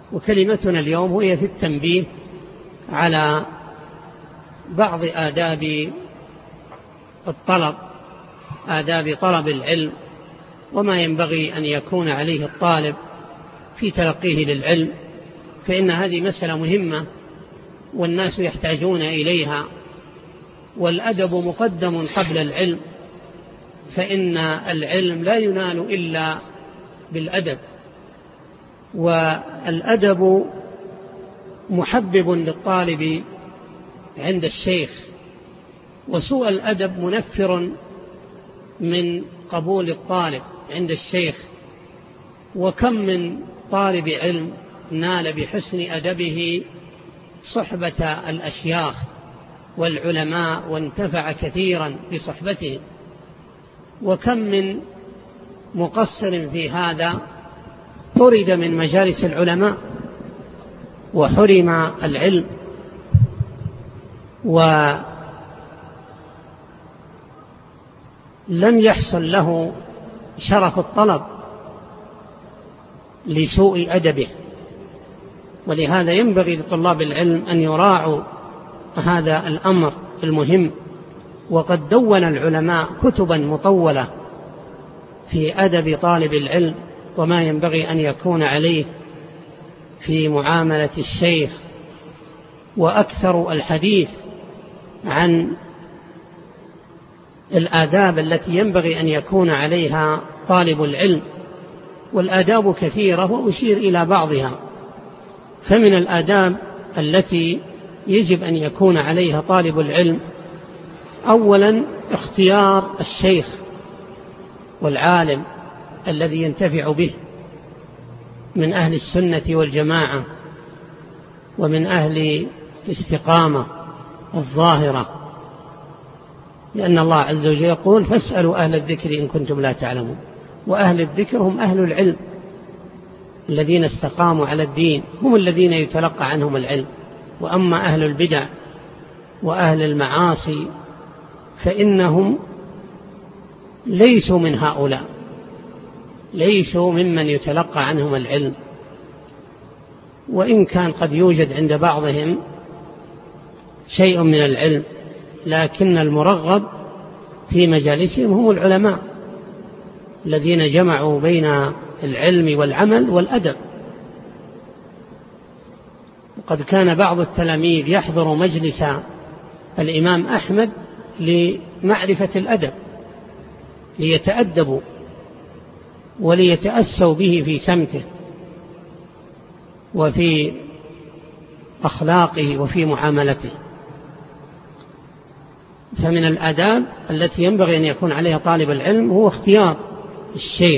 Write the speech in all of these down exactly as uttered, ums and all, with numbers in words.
وكلمتنا اليوم هي في التنبيه على بعض آداب الطلب، آداب طلب العلم، وما ينبغي أن يكون عليه الطالب في تلقيه للعلم، فإن هذه مسألة مهمة والناس يحتاجون إليها، والأدب مقدم قبل العلم، فإن العلم لا ينال إلا بالأدب، والأدب محبب للطالب عند الشيخ، وسوء الأدب منفر من قبول الطالب عند الشيخ. وكم من طالب علم نال بحسن أدبه صحبة الأشياخ والعلماء وانتفع كثيرا بصحبته، وكم من مقصر في هذا طرد من مجالس العلماء وحرم العلم، ولم يحصل له شرف الطلب لسوء أدبه. ولهذا ينبغي لطلاب العلم أن يراعوا هذا الأمر المهم. وقد دون العلماء كتبا مطولة في أدب طالب العلم وما ينبغي أن يكون عليه في معاملة الشيخ، وأكثر الحديث عن الآداب التي ينبغي أن يكون عليها طالب العلم، والآداب كثيرة وأشير إلى بعضها. فمن الآداب التي يجب أن يكون عليها طالب العلم: أولا اختيار الشيخ والعالم الذي ينتفع به من أهل السنة والجماعة ومن أهل الاستقامة الظاهرة، لأن الله عز وجل يقول: فاسألوا أهل الذكر إن كنتم لا تعلمون. وأهل الذكر هم أهل العلم الذين استقاموا على الدين، هم الذين يتلقى عنهم العلم. وأما أهل البدع وأهل المعاصي فإنهم ليسوا من هؤلاء، ليسوا ممن يتلقى عنهم العلم، وإن كان قد يوجد عند بعضهم شيء من العلم، لكن المرغب في مجالسهم هم العلماء الذين جمعوا بين العلم والعمل والأدب. وقد كان بعض التلاميذ يحضر مجلس الإمام أحمد لمعرفة الأدب، ليتأدبوا وليتأسوا به في سمته وفي أخلاقه وفي معاملته. فمن الآداب التي ينبغي أن يكون عليها طالب العلم هو اختيار الشيخ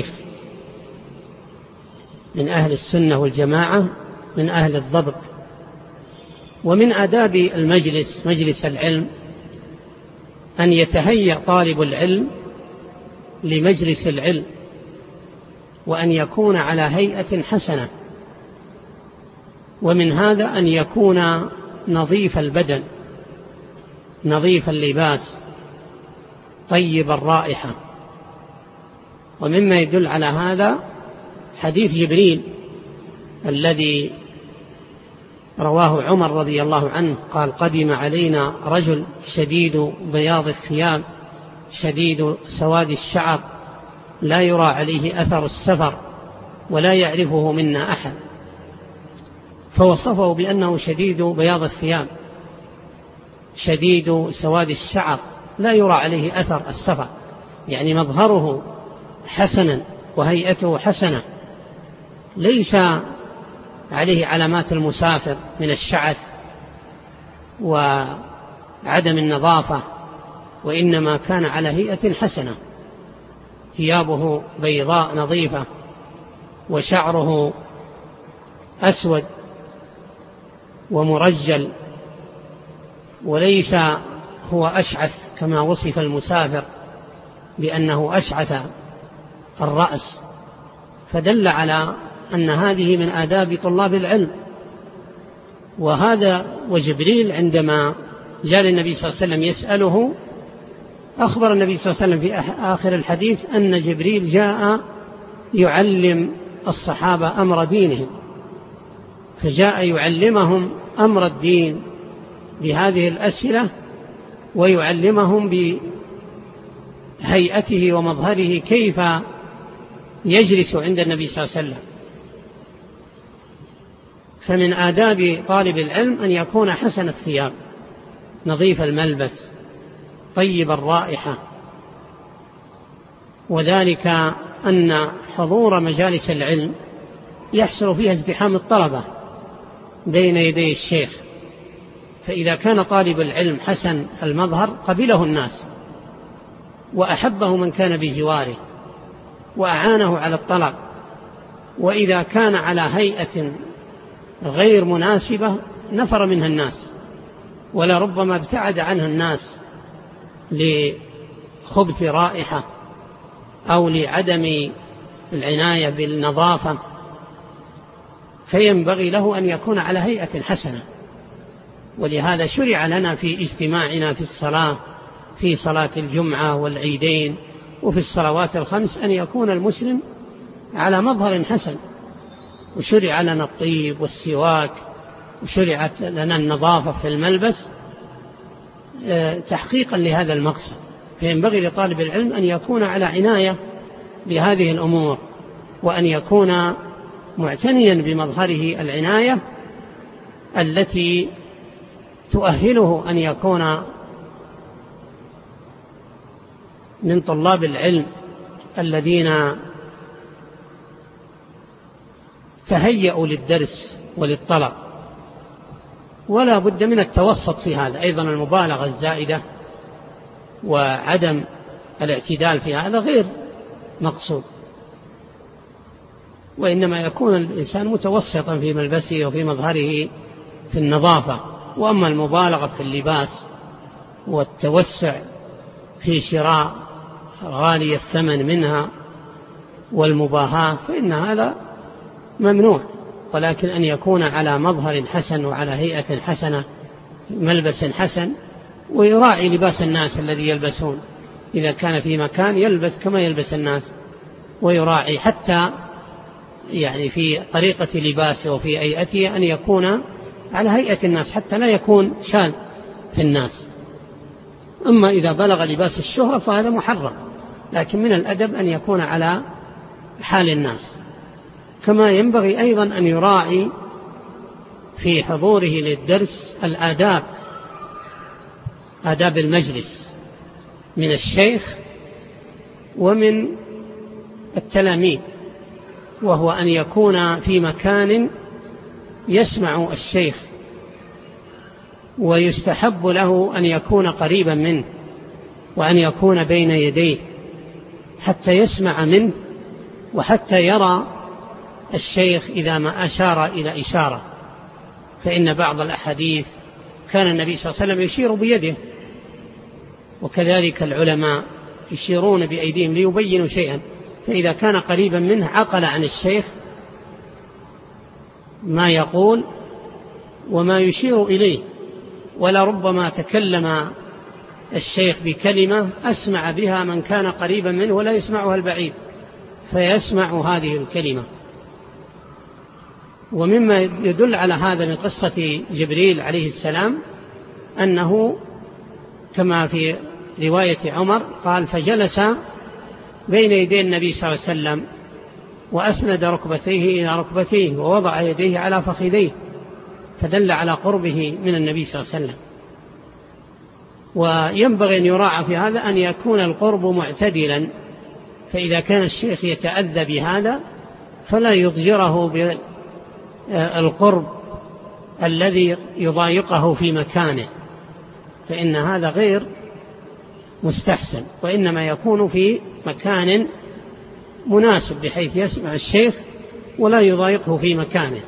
من أهل السنة والجماعة، من أهل الضبط. ومن آداب المجلس، مجلس العلم، أن يتهيأ طالب العلم لمجلس العلم، وأن يكون على هيئة حسنة. ومن هذا أن يكون نظيف البدن، نظيف اللباس، طيب الرائحة. ومما يدل على هذا حديث جبريل الذي رواه عمر رضي الله عنه قال: قدم علينا رجل شديد بياض الثياب شديد سواد الشعر لا يرى عليه أثر السفر ولا يعرفه منا أحد، فوصفه بأنه شديد بياض الثياب شديد سواد الشعر لا يرى عليه أثر السفر، يعني مظهره حسنا وهيئته حسنة، ليس عليه علامات المسافر من الشعث وعدم النظافة، وإنما كان على هيئة حسنة، ثيابه بيضاء نظيفة وشعره أسود ومرجل، وليس هو أشعث كما وصف المسافر بأنه أشعث الرأس، فدل على أن هذه من آداب طلاب العلم. وهذا وجبريل عندما جاء للنبي صلى الله عليه وسلم يسأله، أخبر النبي صلى الله عليه وسلم في آخر الحديث أن جبريل جاء يعلم الصحابة أمر دينهم، فجاء يعلمهم أمر الدين بهذه الأسئلة، ويعلمهم بهيئته ومظهره كيف يجلس عند النبي صلى الله عليه وسلم. فمن آداب طالب العلم أن يكون حسن الثياب، نظيف الملبس، طيب الرائحة، وذلك أن حضور مجالس العلم يحصل فيها ازدحام الطلبة بين يدي الشيخ، فإذا كان طالب العلم حسن المظهر قبله الناس وأحبه من كان بجواره وأعانه على الطلب، وإذا كان على هيئة غير مناسبة نفر منها الناس، ولربما ابتعد عنه الناس لخبث رائحة أو لعدم العناية بالنظافة. فينبغي له أن يكون على هيئة حسنة. ولهذا شرع لنا في اجتماعنا في الصلاة، في صلاة الجمعة والعيدين وفي الصلوات الخمس، أن يكون المسلم على مظهر حسن. وشرع لنا الطيب والسواك، وشرعت لنا النظافة في الملبس تحقيقا لهذا المقصد. فينبغي لطالب العلم أن يكون على عناية بهذه الأمور، وأن يكون معتنيا بمظهره العناية التي تؤهله أن يكون من طلاب العلم الذين تهيأوا للدرس وللطلب. ولا بد من التوسط في هذا أيضا، المبالغة الزائدة وعدم الاعتدال في هذا غير مقصود، وإنما يكون الإنسان متوسطا في ملبسه وفي مظهره في النظافة. وأما المبالغة في اللباس والتوسع في شراء غالي الثمن منها والمباهاة فإن هذا ممنوع، ولكن أن يكون على مظهر حسن وعلى هيئة حسنة، ملبس حسن، ويراعي لباس الناس الذي يلبسون. إذا كان في مكان يلبس كما يلبس الناس، ويراعي حتى يعني في طريقة لباسه وفي هيئته أن يكون على هيئة الناس حتى لا يكون شاذ في الناس. أما إذا بلغ لباس الشهرة فهذا محرم، لكن من الأدب أن يكون على حال الناس. كما ينبغي أيضا أن يراعي في حضوره للدرس الآداب، آداب المجلس من الشيخ ومن التلاميذ، وهو أن يكون في مكان يسمع الشيخ، ويستحب له أن يكون قريبا منه، وأن يكون بين يديه حتى يسمع منه، وحتى يرى الشيخ إذا ما أشار إلى إشارة. فإن بعض الأحاديث كان النبي صلى الله عليه وسلم يشير بيده، وكذلك العلماء يشيرون بأيديهم ليبينوا شيئا، فإذا كان قريبا منه عقل عن الشيخ ما يقول وما يشير إليه. ولربما تكلم الشيخ بكلمة أسمع بها من كان قريبا منه ولا يسمعها البعيد، فيسمع هذه الكلمة. ومما يدل على هذا من قصة جبريل عليه السلام أنه كما في رواية عمر قال: فجلس بين يدي النبي صلى الله عليه وسلم وأسند ركبتيه إلى ركبتيه ووضع يديه على فخذيه، فدل على قربه من النبي صلى الله عليه وسلم. وينبغي أن يراعى في هذا أن يكون القرب معتدلا، فإذا كان الشيخ يتأذى بهذا فلا يضجره بالقرب الذي يضايقه في مكانه، فإن هذا غير مستحسن، وإنما يكون في مكان مناسب بحيث يسمع الشيخ ولا يضايقه في مكانه.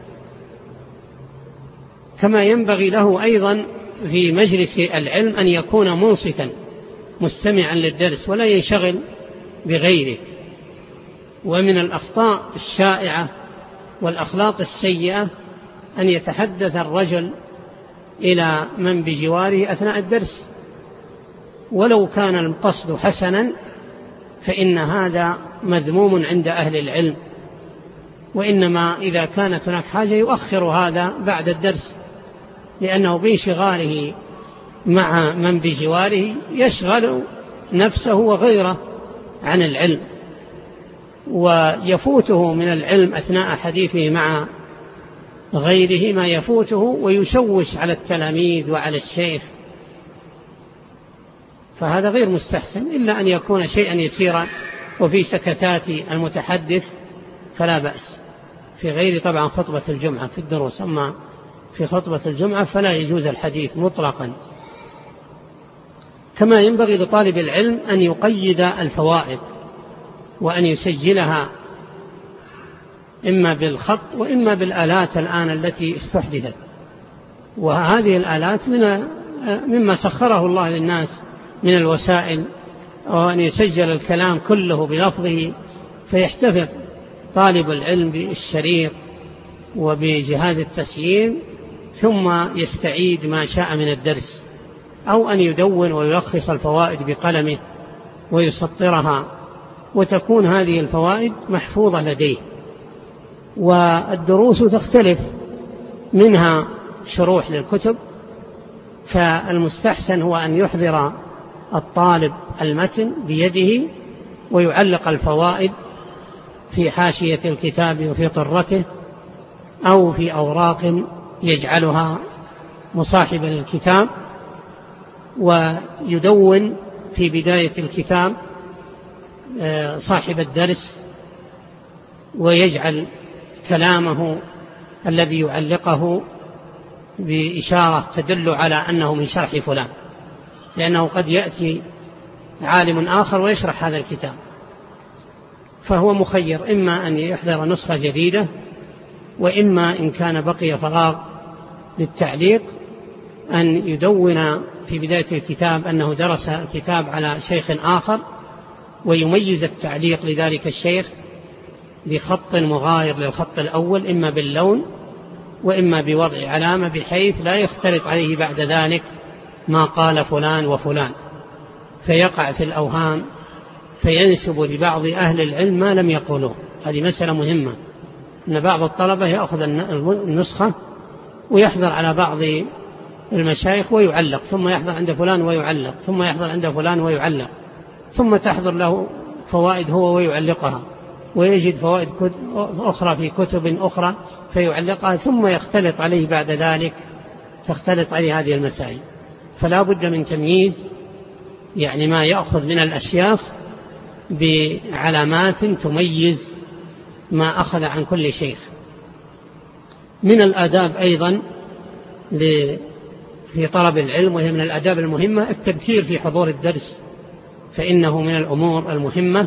كما ينبغي له أيضا في مجلس العلم أن يكون منصتا مستمعا للدرس ولا ينشغل بغيره. ومن الأخطاء الشائعة والأخلاق السيئة أن يتحدث الرجل إلى من بجواره أثناء الدرس، ولو كان القصد حسنا فإن هذا مذموم عند أهل العلم، وإنما إذا كانت هناك حاجة يؤخر هذا بعد الدرس، لأنه بانشغاله مع من بجواره يشغل نفسه وغيره عن العلم، ويفوته من العلم أثناء حديثه مع غيره ما يفوته ويشوش على التلاميذ وعلى الشيخ، فهذا غير مستحسن، إلا أن يكون شيئا يسيرا وفي سكتات المتحدث فلا بأس، في غير طبعا خطبة الجمعة في الدروس، أما في خطبة الجمعة فلا يجوز الحديث مطلقا. كما ينبغي لطالب العلم أن يقيد الفوائد وأن يسجلها إما بالخط وإما بالآلات الآن التي استحدثت، وهذه الآلات من مما سخره الله للناس من الوسائل، وأن يسجل الكلام كله بلفظه فيحتفظ طالب العلم بالشريط وبجهاز التسجيل، ثم يستعيد ما شاء من الدرس، أو أن يدون ويلخص الفوائد بقلمه ويسطرها، وتكون هذه الفوائد محفوظة لديه. والدروس تختلف، منها شروح للكتب، فالمستحسن هو أن يحضر الطالب المتن بيده ويعلق الفوائد في حاشية الكتاب وفي طرته أو في أوراق يجعلها مصاحبا للكتاب، ويدون في بداية الكتاب صاحب الدرس، ويجعل كلامه الذي يعلقه بإشارة تدل على أنه من شرح فلان، لأنه قد يأتي عالم آخر ويشرح هذا الكتاب، فهو مخير، إما أن يحضر نسخة جديدة، وإما إن كان بقي فراغ للتعليق أن يدون في بداية الكتاب أنه درس الكتاب على شيخ آخر، ويميز التعليق لذلك الشيخ بخط مغاير للخط الأول، إما باللون وإما بوضع علامة بحيث لا يختلط عليه بعد ذلك ما قال فلان وفلان، فيقع في الأوهام فينسب لبعض أهل العلم ما لم يقولوه. هذه مسألة مهمة، أن بعض الطلبة يأخذ النسخة ويحضر على بعض المشايخ ويعلق، ثم يحضر عند فلان ويعلق، ثم يحضر عند فلان ويعلق، ثم تحضر له فوائد هو ويعلقها، ويجد فوائد أخرى في كتب أخرى فيعلقها، ثم يختلط عليه بعد ذلك، تختلط عليه هذه المسائل. فلا بد من تمييز، يعني ما يأخذ من الأشياخ بعلامات تميز ما أخذ عن كل شيخ. من الآداب أيضا في طلب العلم، وهي من الآداب المهمة، التبكير في حضور الدرس، فإنه من الأمور المهمة.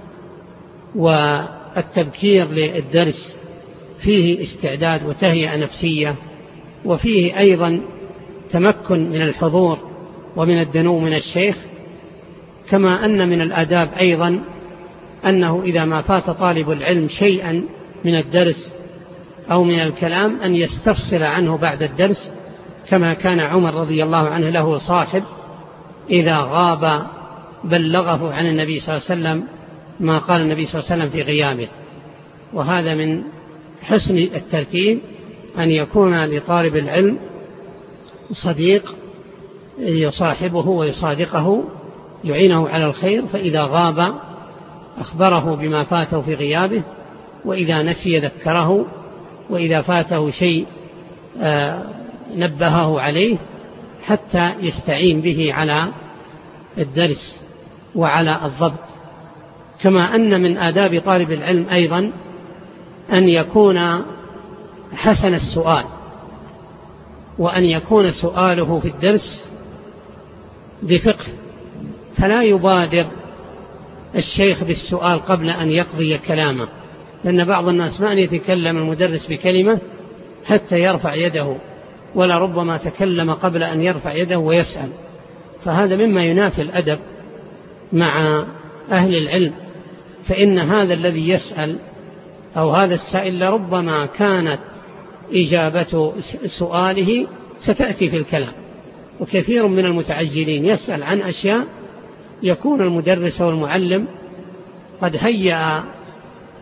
والتبكير للدرس فيه استعداد وتهيئة نفسية، وفيه أيضا تمكن من الحضور ومن الدنو من الشيخ. كما أن من الآداب أيضا أنه إذا ما فات طالب العلم شيئا من الدرس أو من الكلام أن يستفصل عنه بعد الدرس، كما كان عمر رضي الله عنه له صاحب إذا غاب بلغه عن النبي صلى الله عليه وسلم ما قال النبي صلى الله عليه وسلم في غيابه. وهذا من حسن الترتيب أن يكون لطالب العلم صديق يصاحبه ويصادقه يعينه على الخير، فإذا غاب أخبره بما فاته في غيابه، وإذا نسي ذكره، وإذا فاته شيء آه نبهه عليه، حتى يستعين به على الدرس وعلى الضبط. كما أن من آداب طالب العلم أيضا أن يكون حسن السؤال، وأن يكون سؤاله في الدرس بفقه، فلا يبادر الشيخ بالسؤال قبل أن يقضي كلامه، لأن بعض الناس ما أن يتكلم المدرس بكلمة حتى يرفع يده، ولا ربما تكلم قبل أن يرفع يده ويسأل، فهذا مما ينافي الأدب مع أهل العلم. فإن هذا الذي يسأل أو هذا السائل لربما كانت إجابة سؤاله ستأتي في الكلام، وكثير من المتعجلين يسأل عن أشياء يكون المدرس والمعلم قد هيأ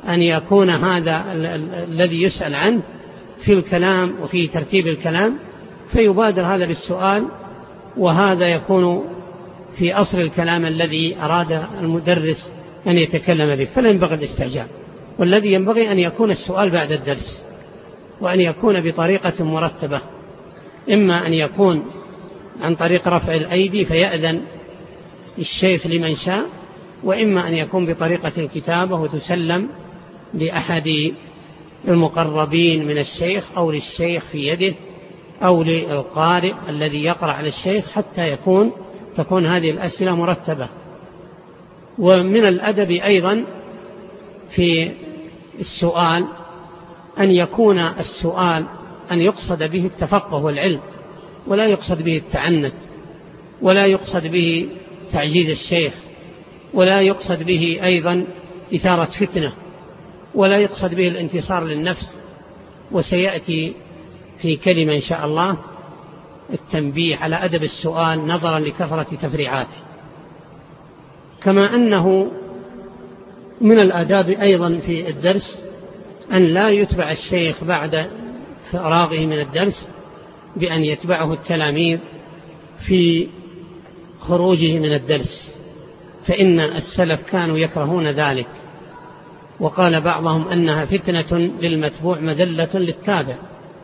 أن يكون هذا الذي يسأل عنه في الكلام وفي ترتيب الكلام، فيبادر هذا بالسؤال، وهذا يكون في أصل الكلام الذي أراد المدرس أن يتكلم به، فلا ينبغي الاستعجال. والذي ينبغي أن يكون السؤال بعد الدرس، وأن يكون بطريقة مرتبة، إما أن يكون عن طريق رفع الأيدي فيأذن الشيخ لمن شاء، وإما أن يكون بطريقة الكتابة وتسلم لأحد المقربين من الشيخ أو للشيخ في يده أو للقارئ الذي يقرأ على الشيخ، حتى يكون تكون هذه الأسئلة مرتبة. ومن الأدب أيضا في السؤال أن يكون السؤال أن يقصد به التفقه والعلم، ولا يقصد به التعنت، ولا يقصد به تعجيز الشيخ، ولا يقصد به أيضا إثارة فتنة، ولا يقصد به الانتصار للنفس. وسيأتي في كلمة إن شاء الله التنبيه على أدب السؤال نظرا لكثرة تفريعاته. كما أنه من الآداب أيضا في الدرس أن لا يتبع الشيخ بعد فراغه من الدرس بأن يتبعه التلاميذ في خروجه من الدرس، فإن السلف كانوا يكرهون ذلك، وقال بعضهم أنها فتنة للمتبوع مذلة للتابع.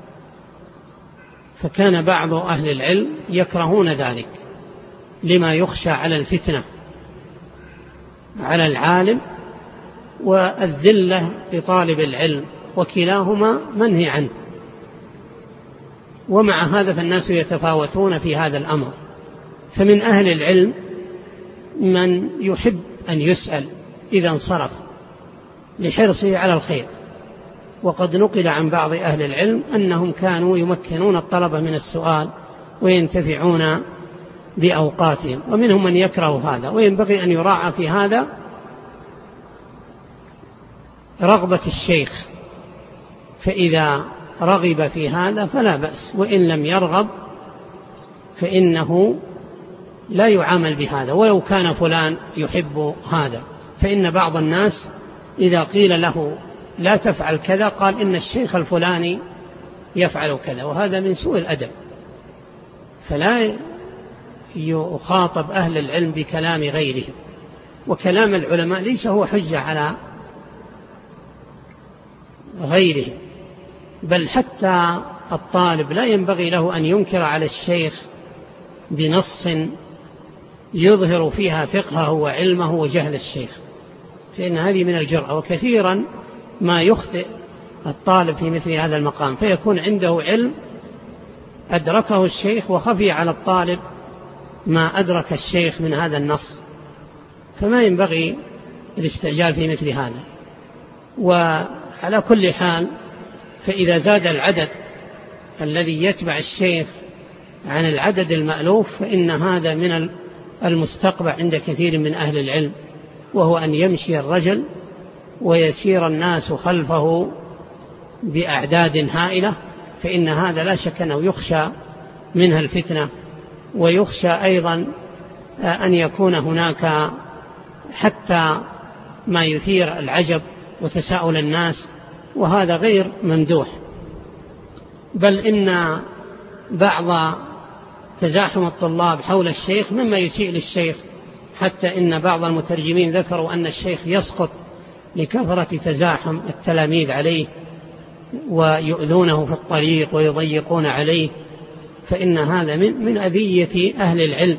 فكان بعض أهل العلم يكرهون ذلك لما يخشى على الفتنة على العالم والذلة لطالب العلم، وكلاهما منهي عنه. ومع هذا فالناس يتفاوتون في هذا الأمر، فمن أهل العلم من يحب أن يسأل إذا انصرف لحرصه على الخير، وقد نقل عن بعض أهل العلم أنهم كانوا يمكنون الطلبة من السؤال وينتفعون بأوقاتهم، ومنهم من يكره هذا. وينبغي أن يراعى في هذا رغبة الشيخ، فإذا رغب في هذا فلا بأس، وإن لم يرغب فإنه لا يعامل بهذا، ولو كان فلان يحب هذا. فإن بعض الناس إذا قيل له لا تفعل كذا قال إن الشيخ الفلاني يفعل كذا، وهذا من سوء الأدب. فلا يخاطب أهل العلم بكلام غيرهم، وكلام العلماء ليس هو حجة على غيرهم، بل حتى الطالب لا ينبغي له أن ينكر على الشيخ بنص يظهر فيها فقهه وعلمه وجهل الشيخ، فإن هذه من الجرأة. وكثيرا ما يخطئ الطالب في مثل هذا المقام، فيكون عنده علم أدركه الشيخ وخفي على الطالب ما أدرك الشيخ من هذا النص، فما ينبغي الاستعجال في مثل هذا. وعلى كل حال فإذا زاد العدد الذي يتبع الشيخ عن العدد المألوف فإن هذا من المستقبع عند كثير من أهل العلم، وهو أن يمشي الرجل ويسير الناس خلفه بأعداد هائلة، فإن هذا لا شك أنه يخشى منها الفتنة، ويخشى أيضا أن يكون هناك حتى ما يثير العجب وتساؤل الناس، وهذا غير ممدوح. بل إن بعض تزاحم الطلاب حول الشيخ مما يسيء للشيخ، حتى إن بعض المترجمين ذكروا أن الشيخ يسقط لكثرة تزاحم التلاميذ عليه ويؤذونه في الطريق ويضيقون عليه، فإن هذا من, من أذية أهل العلم.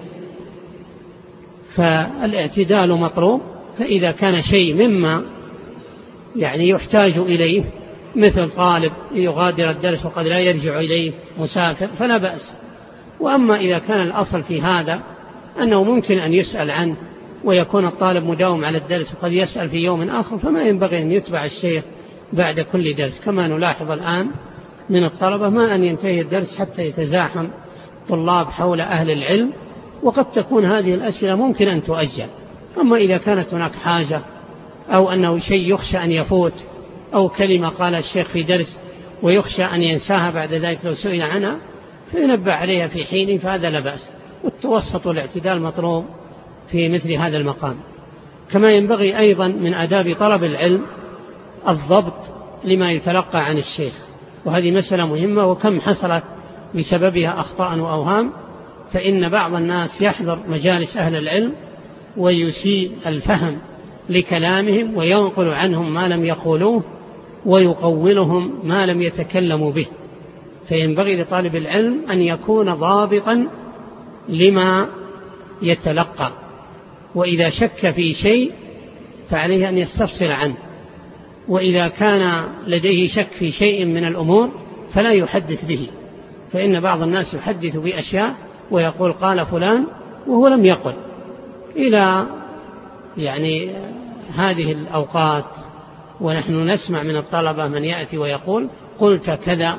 فالاعتدال مطلوب، فإذا كان شيء مما يعني يحتاج إليه مثل طالب يغادر الدرس وقد لا يرجع إليه مسافر فلا بأس. وأما إذا كان الأصل في هذا أنه ممكن أن يسأل عنه ويكون الطالب مداوم على الدرس وقد يسأل في يوم آخر، فما ينبغي أن يتبع الشيخ بعد كل درس، كما نلاحظ الآن من الطلبة ما أن ينتهي الدرس حتى يتزاحم طلاب حول أهل العلم، وقد تكون هذه الأسئلة ممكن أن تؤجل. أما إذا كانت هناك حاجة أو أنه شيء يخشى أن يفوت، أو كلمة قال الشيخ في درس ويخشى أن ينساها بعد ذلك لو سئل عنها، فينبه عليها في حين، فهذا لا بأس. والتوسط والاعتدال مطلوب في مثل هذا المقام. كما ينبغي أيضا من آداب طلب العلم الضبط لما يتلقى عن الشيخ، وهذه مسألة مهمة، وكم حصلت بسببها أخطاء وأوهام. فإن بعض الناس يحضر مجالس أهل العلم ويسيء الفهم لكلامهم وينقل عنهم ما لم يقولوه ويقولهم ما لم يتكلموا به. فينبغي لطالب العلم أن يكون ضابطا لما يتلقى، وإذا شك في شيء فعليه أن يستفصل عنه، وإذا كان لديه شك في شيء من الأمور فلا يحدث به. فإن بعض الناس يحدث بأشياء ويقول قال فلان وهو لم يقل، إلى يعني هذه الأوقات ونحن نسمع من الطلبة من يأتي ويقول قلت كذا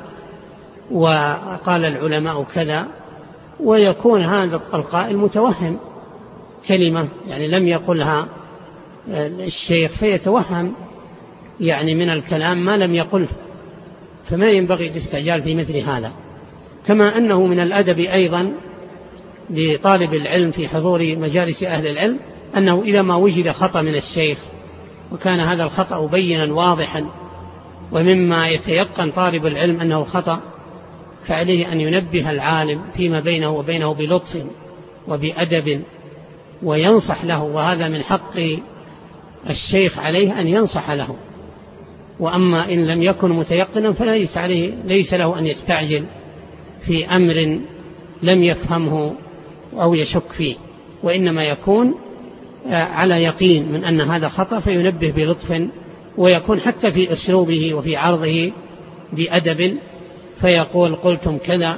وقال العلماء كذا، ويكون هذا القائل متوهم كلمة يعني لم يقلها الشيخ، فيتوهم يعني من الكلام ما لم يقله، فما ينبغي الاستعجال في مثل هذا. كما أنه من الأدب أيضا لطالب العلم في حضور مجالس أهل العلم أنه إذا ما وجد خطأ من الشيخ وكان هذا الخطأ بينا واضحا ومما يتيقن طالب العلم أنه خطأ، فعليه أن ينبه العالم فيما بينه وبينه بلطف وبأدب وينصح له، وهذا من حق الشيخ عليه أن ينصح له. وأما إن لم يكن متيقنا فليس عليه ليس له أن يستعجل في أمر لم يفهمه أو يشك فيه، وإنما يكون على يقين من أن هذا خطأ فينبه بلطف، ويكون حتى في أسلوبه وفي عرضه بأدب، فيقول قلتم كذا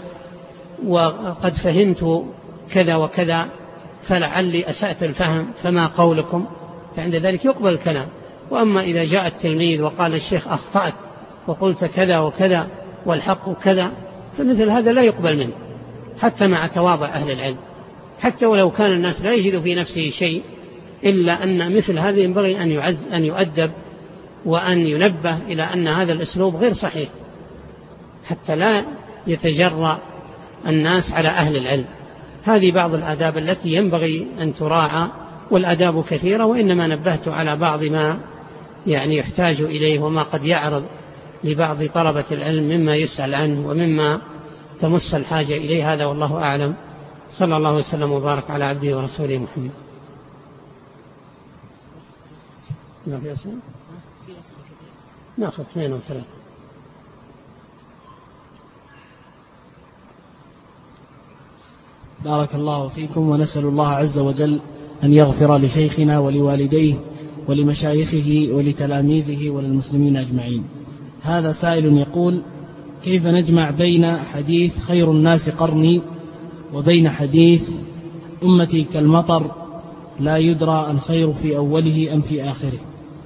وقد فهمت كذا وكذا فلعلي أسأت الفهم فما قولكم، فعند ذلك يقبل الكلام. وأما إذا جاء التلميذ وقال الشيخ أخطأت وقلت كذا وكذا والحق كذا، فمثل هذا لا يقبل منه حتى مع تواضع أهل العلم، حتى ولو كان الناس لا يجد في نفسه شيء، إلا أن مثل هذا ينبغي أن يعز أن يؤدب وأن ينبه إلى أن هذا الأسلوب غير صحيح، حتى لا يتجرأ الناس على أهل العلم. هذه بعض الآداب التي ينبغي أن تراعى، والآداب كثيرة، وإنما نبهت على بعض ما يعني يحتاج إليه وما قد يعرض لبعض طلبة العلم مما يسأل عنه ومما تمس الحاجة إليه. هذا والله أعلم، صلى الله وسلم وبارك على عبده ورسوله محمد. ما في أسئلة؟ نأخذ اثنين أو ثلاثة. بارك الله فيكم، ونسأل الله عز وجل أن يغفر لشيخنا ولوالديه ولمشايخه ولتلاميذه وللمسلمين أجمعين. هذا سائل يقول: كيف نجمع بين حديث خير الناس قرني وبين حديث أمتي كالمطر لا يدرى الخير في أوله أم في آخره؟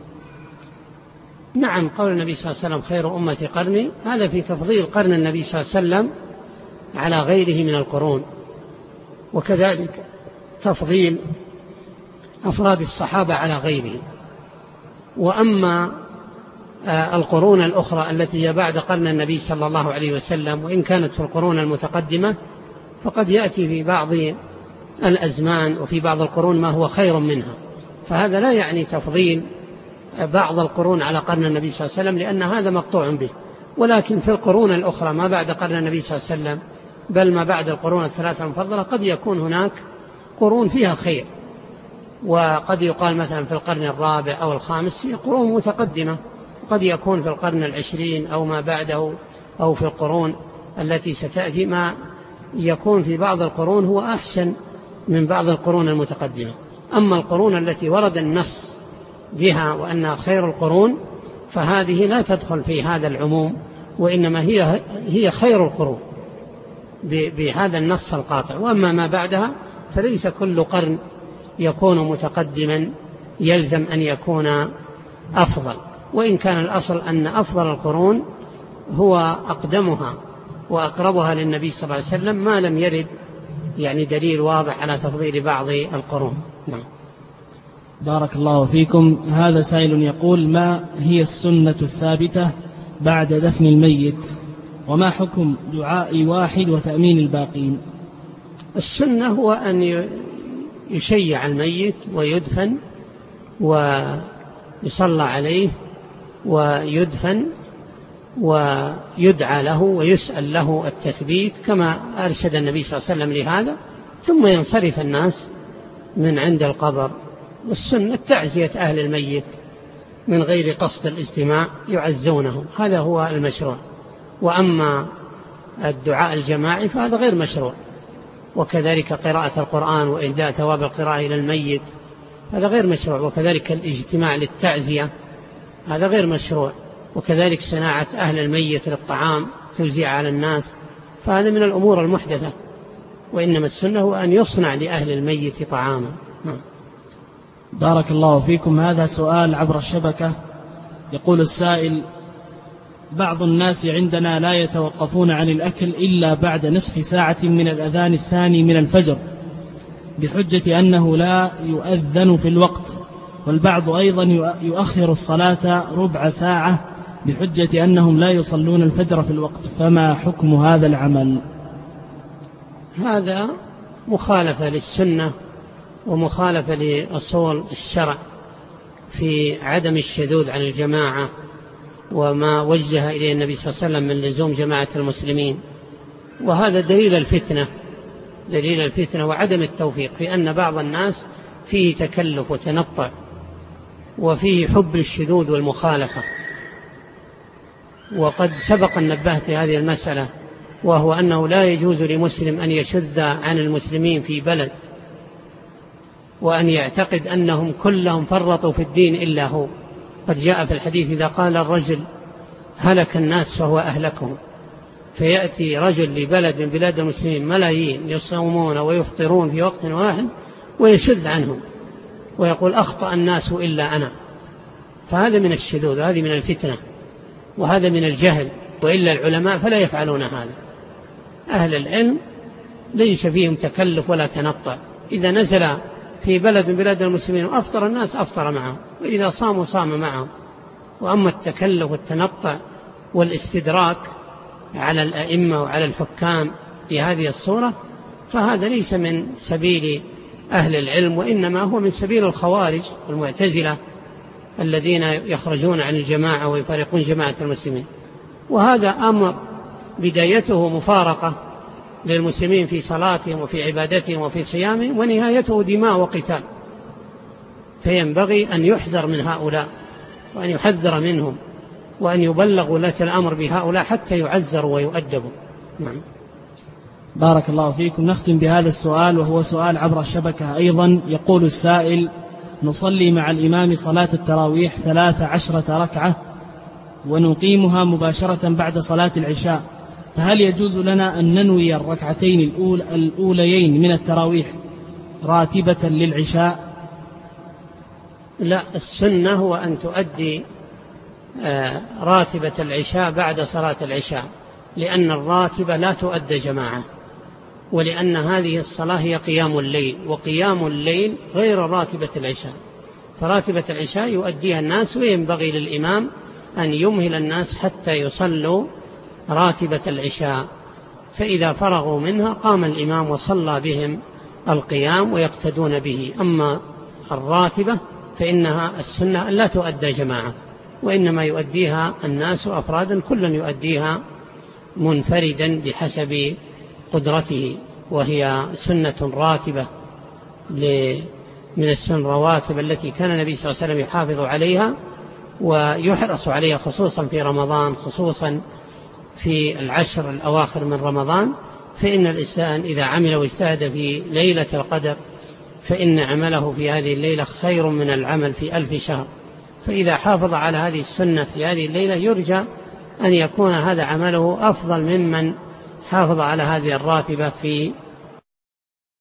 نعم، قول النبي صلى الله عليه وسلم خير أمتي قرني، هذا في تفضيل قرن النبي صلى الله عليه وسلم على غيره من القرون، وكذلك تفضيل أفراد الصحابة على غيره. وأما القرون الأخرى التي هي بعد قرن النبي صلى الله عليه وسلم، وإن كانت في القرون المتقدمة، فقد يأتي في بعض الأزمان وفي بعض القرون ما هو خير منها، فهذا لا يعني تفضيل بعض القرون على قرن النبي صلى الله عليه وسلم، لأن هذا مقطوع به. ولكن في القرون الأخرى ما بعد قرن النبي صلى الله عليه وسلم، بل ما بعد القرون الثلاثة المفضلة، قد يكون هناك قرون فيها خير، وقد يقال مثلا في القرن الرابع أو الخامس فيه قرون متقدمة، وقد يكون في القرن العشرين أو ما بعده، أو في القرون التي ستأتي ما يكون في بعض القرون هو أحسن من بعض القرون المتقدمة. أما القرون التي ورد النص بها وأنها خير القرون فهذه لا تدخل في هذا العموم، وإنما هي هي خير القرون بهذا النص القاطع. وأما ما بعدها فليس كل قرن يكون متقدما يلزم أن يكون أفضل، وإن كان الأصل أن أفضل القرون هو أقدمها وأقربها للنبي صلى الله عليه وسلم، ما لم يرد يعني دليل واضح على تفضيل بعض القرون. نعم. بارك الله فيكم. هذا سائل يقول: ما هي السنة الثابتة بعد دفن الميت، وما حكم دعاء واحد وتأمين الباقين؟ السنة هو أن يشيع الميت ويدفن ويصلى عليه ويدفن ويدعى له ويسأل له التثبيت كما أرشد النبي صلى الله عليه وسلم لهذا، ثم ينصرف الناس من عند القبر. والسنة تعزية أهل الميت من غير قصد الاجتماع، يعزونهم، هذا هو المشروع. وأما الدعاء الجماعي فهذا غير مشروع، وكذلك قراءة القرآن وإهداء ثواب القراءة إلى الميت هذا غير مشروع، وكذلك الاجتماع للتعزية هذا غير مشروع، وكذلك صناعة أهل الميت للطعام توزيع على الناس، فهذا من الأمور المحدثة. وإنما السنة هو أن يصنع لأهل الميت طعاما. بارك الله فيكم. هذا سؤال عبر الشبكة، يقول السائل: بعض الناس عندنا لا يتوقفون عن الأكل إلا بعد نصف ساعة من الأذان الثاني من الفجر بحجة أنه لا يؤذن في الوقت، والبعض أيضا يؤخر الصلاة ربع ساعة بحجة أنهم لا يصلون الفجر في الوقت، فما حكم هذا العمل؟ هذا مخالفة للسنة ومخالفة لأصول الشرع في عدم الشذوذ عن الجماعة، وما وجه إليه النبي صلى الله عليه وسلم من لزوم جماعة المسلمين. وهذا دليل الفتنة دليل الفتنة وعدم التوفيق، في أن بعض الناس فيه تكلف وتنطع، وفيه حب الشذوذ والمخالفة. وقد سبق أن نبهت هذه المسألة، وهو أنه لا يجوز لمسلم أن يشذ عن المسلمين في بلد وأن يعتقد أنهم كلهم فرطوا في الدين إلا هو. قد جاء في الحديث: إذا قال الرجل هلك الناس فهو أهلكهم. فيأتي رجل لبلد من بلاد المسلمين ملايين يصومون ويفطرون في وقت واحد ويشذ عنهم ويقول أخطأ الناس إلا أنا. فهذا من الشذوذ، هذه من الفتنة، وهذا من الجهل، وإلا العلماء فلا يفعلون هذا. أهل العلم ليس فيهم تكلف ولا تنطع، إذا نزل في بلد من بلاد المسلمين وأفطر الناس أفطر معهم، وإذا صاموا صام معهم. وأما التكلف والتنطع والاستدراك على الأئمة وعلى الحكام بهذه الصورة فهذا ليس من سبيل أهل العلم، وإنما هو من سبيل الخوارج والمعتزلة الذين يخرجون عن الجماعة ويفارقون جماعة المسلمين. وهذا أمر بدايته مفارقة للمسلمين في صلاتهم وفي عبادتهم وفي صيامهم، ونهايته دماء وقتال. فينبغي أن يحذر من هؤلاء وأن يحذر منهم وأن يبلغ ولاة الأمر بهؤلاء حتى يعزروا ويؤدبوا. نعم. بارك الله فيكم. نختم بهذا السؤال، وهو سؤال عبر الشبكة أيضا. يقول السائل: نصلي مع الإمام صلاة التراويح ثلاث عشرة ركعة ونقيمها مباشرة بعد صلاة العشاء، فهل يجوز لنا أن ننوي الركعتين الأول الأوليين من التراويح راتبة للعشاء؟ لا، السنة هو أن تؤدي راتبة العشاء بعد صلاة العشاء، لأن الراتبة لا تؤدى جماعة، ولأن هذه الصلاة هي قيام الليل، وقيام الليل غير راتبة العشاء. فراتبة العشاء يؤديها الناس، وينبغي للإمام أن يمهل الناس حتى يصلوا راتبة العشاء، فإذا فرغوا منها قام الإمام وصلى بهم القيام ويقتدون به. أما الراتبة فإنها السنة لا تؤدى جماعة، وإنما يؤديها الناس أفرادا، كل يؤديها منفردا بحسب قدرته، وهي سنة راتبة من السنن الرواتب التي كان النبي صلى الله عليه وسلم يحافظ عليها ويحرص عليها، خصوصا في رمضان، خصوصا في العشر الأواخر من رمضان. فإن الإنسان إذا عمل واجتهد في ليلة القدر فإن عمله في هذه الليلة خير من العمل في ألف شهر. فإذا حافظ على هذه السنة في هذه الليلة يرجى أن يكون هذا عمله أفضل ممن حافظ على هذه الراتبة في